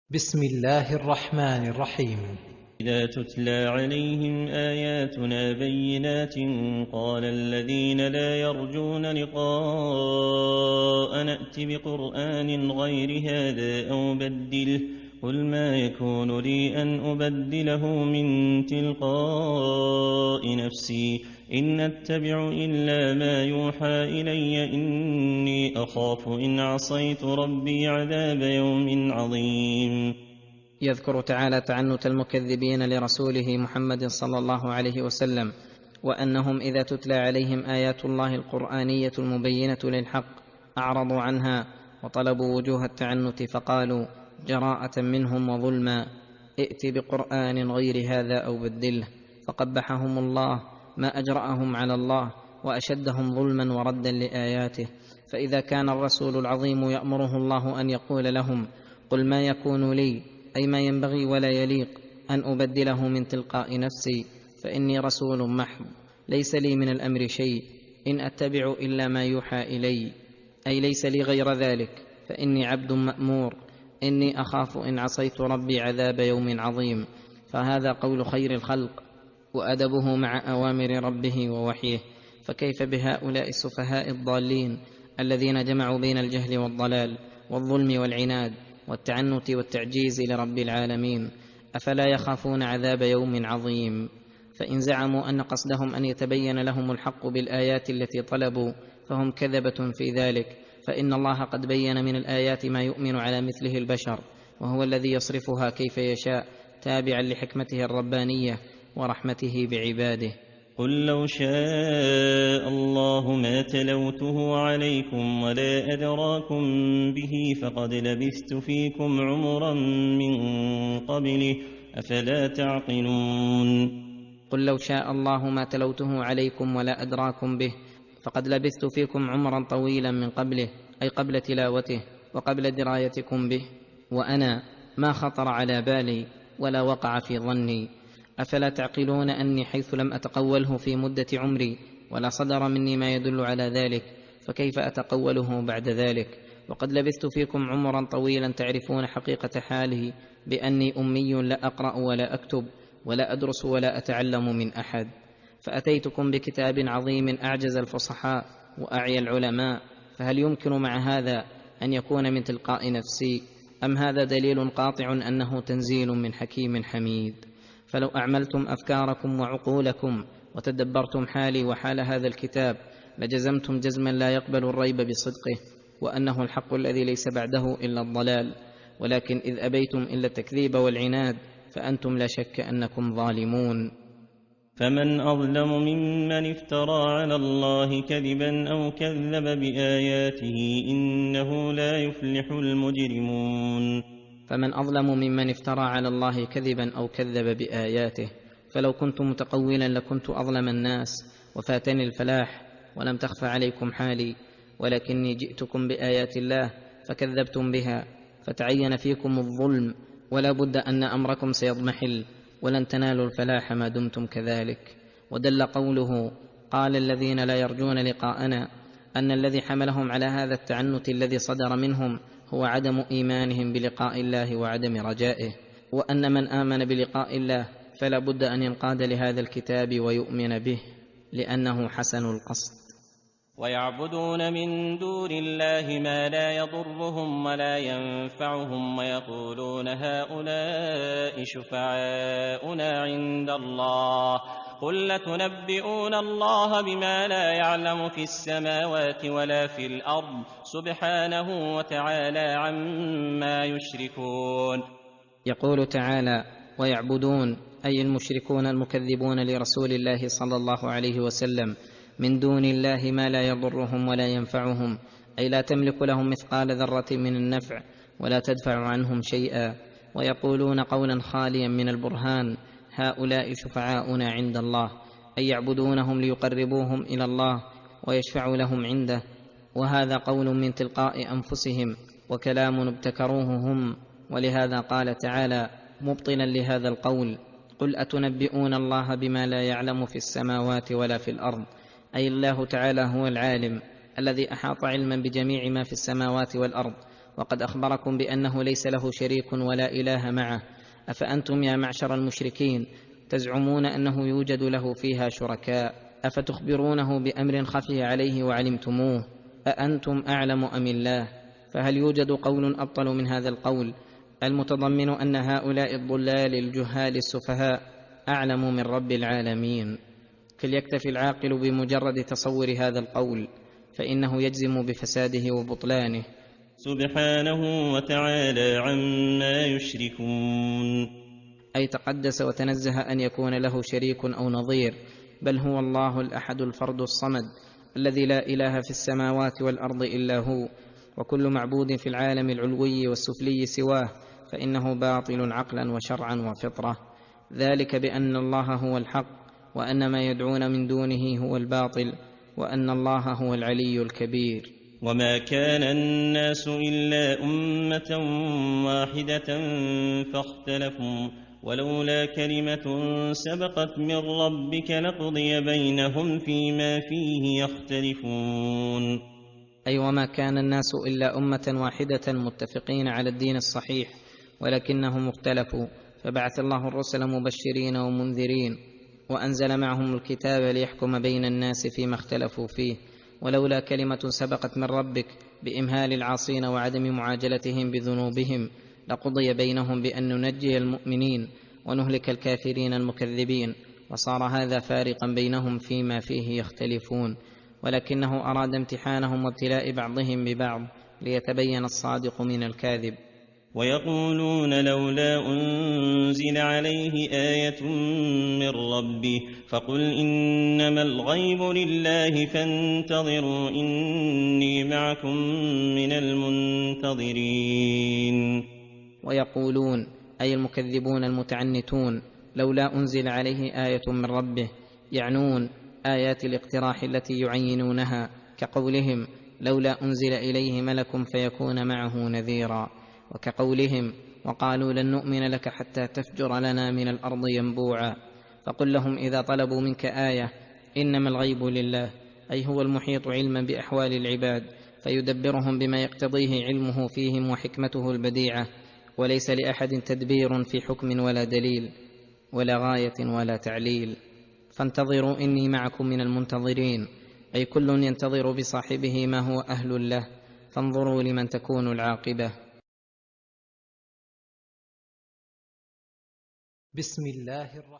بسم الله الرحمن الرحيم. إذا تتلى عليهم آياتنا بينات قال الذين لا يرجون لقاء نأت بقرآن غير هذا أو بدله قل ما يكون لي أن أبدله من تلقاء نفسي إن أتبع إلا ما يوحى إلي إني أخاف إن عصيت ربي عذاب يوم عظيم. يذكر تعالى تعنت المكذبين لرسوله محمد صلى الله عليه وسلم، وأنهم إذا تتلى عليهم آيات الله القرآنية المبينة للحق أعرضوا عنها وطلبوا وجوه التعنت، فقالوا جراءة منهم وظلما: ائت بقرآن غير هذا أو بدله. فقبحهم الله ما أجرأهم على الله وأشدهم ظلما وردا لآياته. فإذا كان الرسول العظيم يأمره الله أن يقول لهم: قل ما يكون لي، أي ما ينبغي ولا يليق أن أبدله من تلقاء نفسي، فإني رسول محض ليس لي من الأمر شيء، إن أتبع إلا ما يوحى إلي، أي ليس لي غير ذلك، فإني عبد مأمور، إني أخاف إن عصيت ربي عذاب يوم عظيم. فهذا قول خير الخلق وأدبه مع أوامر ربه ووحيه، فكيف بهؤلاء السفهاء الضالين الذين جمعوا بين الجهل والضلال والظلم والعناد والتعنت والتعجيز لرب العالمين؟ أفلا يخافون عذاب يوم عظيم؟ فإن زعموا أن قصدهم أن يتبين لهم الحق بالآيات التي طلبوا فهم كذبة في ذلك، فإن الله قد بين من الآيات ما يؤمن على مثله البشر، وهو الذي يصرفها كيف يشاء تابعا لحكمته الربانية ورحمته بعباده. قل لو شاء الله ما تلوته عليكم ولا أدراكم به فقد لبثت فيكم عمرا من قبله أفلا تعقلون. قل لو شاء الله ما تلوته عليكم ولا أدراكم به فقد لبثت فيكم عمرا طويلا من قبله، أي قبل تلاوته وقبل درايتكم به، وأنا ما خطر على بالي ولا وقع في ظني. أفلا تعقلون أني حيث لم أتقوله في مدة عمري ولا صدر مني ما يدل على ذلك، فكيف أتقوله بعد ذلك؟ وقد لبثت فيكم عمرا طويلا تعرفون حقيقة حاله بأني أمي لا أقرأ ولا أكتب ولا أدرس ولا أتعلم من أحد، فأتيتكم بكتاب عظيم أعجز الفصحاء وأعيا العلماء، فهل يمكن مع هذا أن يكون من تلقاء نفسي؟ أم هذا دليل قاطع أنه تنزيل من حكيم حميد؟ فلو أعملتم أفكاركم وعقولكم وتدبرتم حالي وحال هذا الكتاب لجزمتم جزما لا يقبل الريب بصدقه، وأنه الحق الذي ليس بعده إلا الضلال، ولكن إذ أبيتم إلا التكذيب والعناد فأنتم لا شك أنكم ظالمون. فمن أظلم ممن افترى على الله كذبا أو كذب بآياته إنه لا يفلح المجرمون. فمن أظلم ممن افترى على الله كذبا أو كذب بآياته. فلو كنت متقولا لكنت أظلم الناس وفاتني الفلاح، ولم تخف عليكم حالي، ولكني جئتكم بآيات الله فكذبتم بها، فتعين فيكم الظلم، ولا بد أن أمركم سيضمحل ولن تنالوا الفلاح ما دمتم كذلك. ودل قوله قال الذين لا يرجون لقاءنا أن الذي حملهم على هذا التعنت الذي صدر منهم هو عدم إيمانهم بلقاء الله وعدم رجائه، وأن من آمن بلقاء الله فلا بد أن ينقاد لهذا الكتاب ويؤمن به لأنه حسن القصد. ويعبدون من دون الله ما لا يضرهم ولا ينفعهم ويقولون هؤلاء شفعاؤنا عند الله قل لتنبئون الله بما لا يعلم في السماوات ولا في الأرض سبحانه وتعالى عما يشركون. يقول تعالى: ويعبدون، أي المشركون المكذبون لرسول الله صلى الله عليه وسلم، من دون الله ما لا يضرهم ولا ينفعهم، أي لا تملك لهم مثقال ذرة من النفع ولا تدفع عنهم شيئا. ويقولون قولا خاليا من البرهان: هؤلاء شفعاؤنا عند الله، أي يعبدونهم ليقربوهم إلى الله ويشفعوا لهم عنده، وهذا قول من تلقاء أنفسهم وكلام ابتكروه هم. ولهذا قال تعالى مبطلا لهذا القول: قل أتنبئون الله بما لا يعلم في السماوات ولا في الأرض، أي الله تعالى هو العالم الذي أحاط علما بجميع ما في السماوات والأرض، وقد أخبركم بأنه ليس له شريك ولا إله معه. أفأنتم يا معشر المشركين تزعمون أنه يوجد له فيها شركاء؟ أفتخبرونه بأمر خفي عليه وعلمتموه؟ أأنتم أعلم أم الله؟ فهل يوجد قول أبطل من هذا القول المتضمن أن هؤلاء الضلال الجهال السفهاء أعلم من رب العالمين؟ فليكتفي العاقل بمجرد تصور هذا القول، فإنه يجزم بفساده وبطلانه. سبحانه وتعالى عما يشركون. أي تقدس وتنزه أن يكون له شريك أو نظير، بل هو الله الأحد الفرد الصمد الذي لا إله في السماوات والأرض إلا هو، وكل معبود في العالم العلوي والسفلي سواه فإنه باطل عقلا وشرعا وفطرة. ذلك بأن الله هو الحق، وأن ما يدعون من دونه هو الباطل، وأن الله هو العلي الكبير. وما كان الناس إلا أمة واحدة فاختلفوا، ولولا كلمة سبقت من ربك لقضي بينهم فيما فيه يختلفون. أي وما كان الناس إلا أمة واحدة متفقين على الدين الصحيح، ولكنهم اختلفوا، فبعث الله الرسل مبشرين ومنذرين، وأنزل معهم الكتاب ليحكم بين الناس فيما اختلفوا فيه. ولولا كلمة سبقت من ربك بإمهال العاصين وعدم معاجلتهم بذنوبهم لقضي بينهم بأن ننجي المؤمنين ونهلك الكافرين المكذبين، وصار هذا فارقا بينهم فيما فيه يختلفون، ولكنه أراد امتحانهم وابتلاء بعضهم ببعض ليتبين الصادق من الكاذب. ويقولون لولا أنزل عليه آية من ربه فقل إنما الغيب لله فانتظروا إني معكم من المنتظرين. ويقولون أي المكذبون المتعنتون لولا أنزل عليه آية من ربه، يعنون آيات الاقتراح التي يعينونها، كقولهم لولا أنزل إليه ملك فيكون معه نذيرا، وكقولهم وقالوا لن نؤمن لك حتى تفجر لنا من الأرض ينبوعا. فقل لهم إذا طلبوا منك آية إنما الغيب لله، أي هو المحيط علما بأحوال العباد فيدبرهم بما يقتضيه علمه فيهم وحكمته البديعة، وليس لأحد تدبير في حكم ولا دليل ولا غاية ولا تعليل. فانتظروا إني معكم من المنتظرين، أي كل ينتظر بصاحبه ما هو أهل له، فانظروا لمن تكون العاقبة. بسم الله الرحمن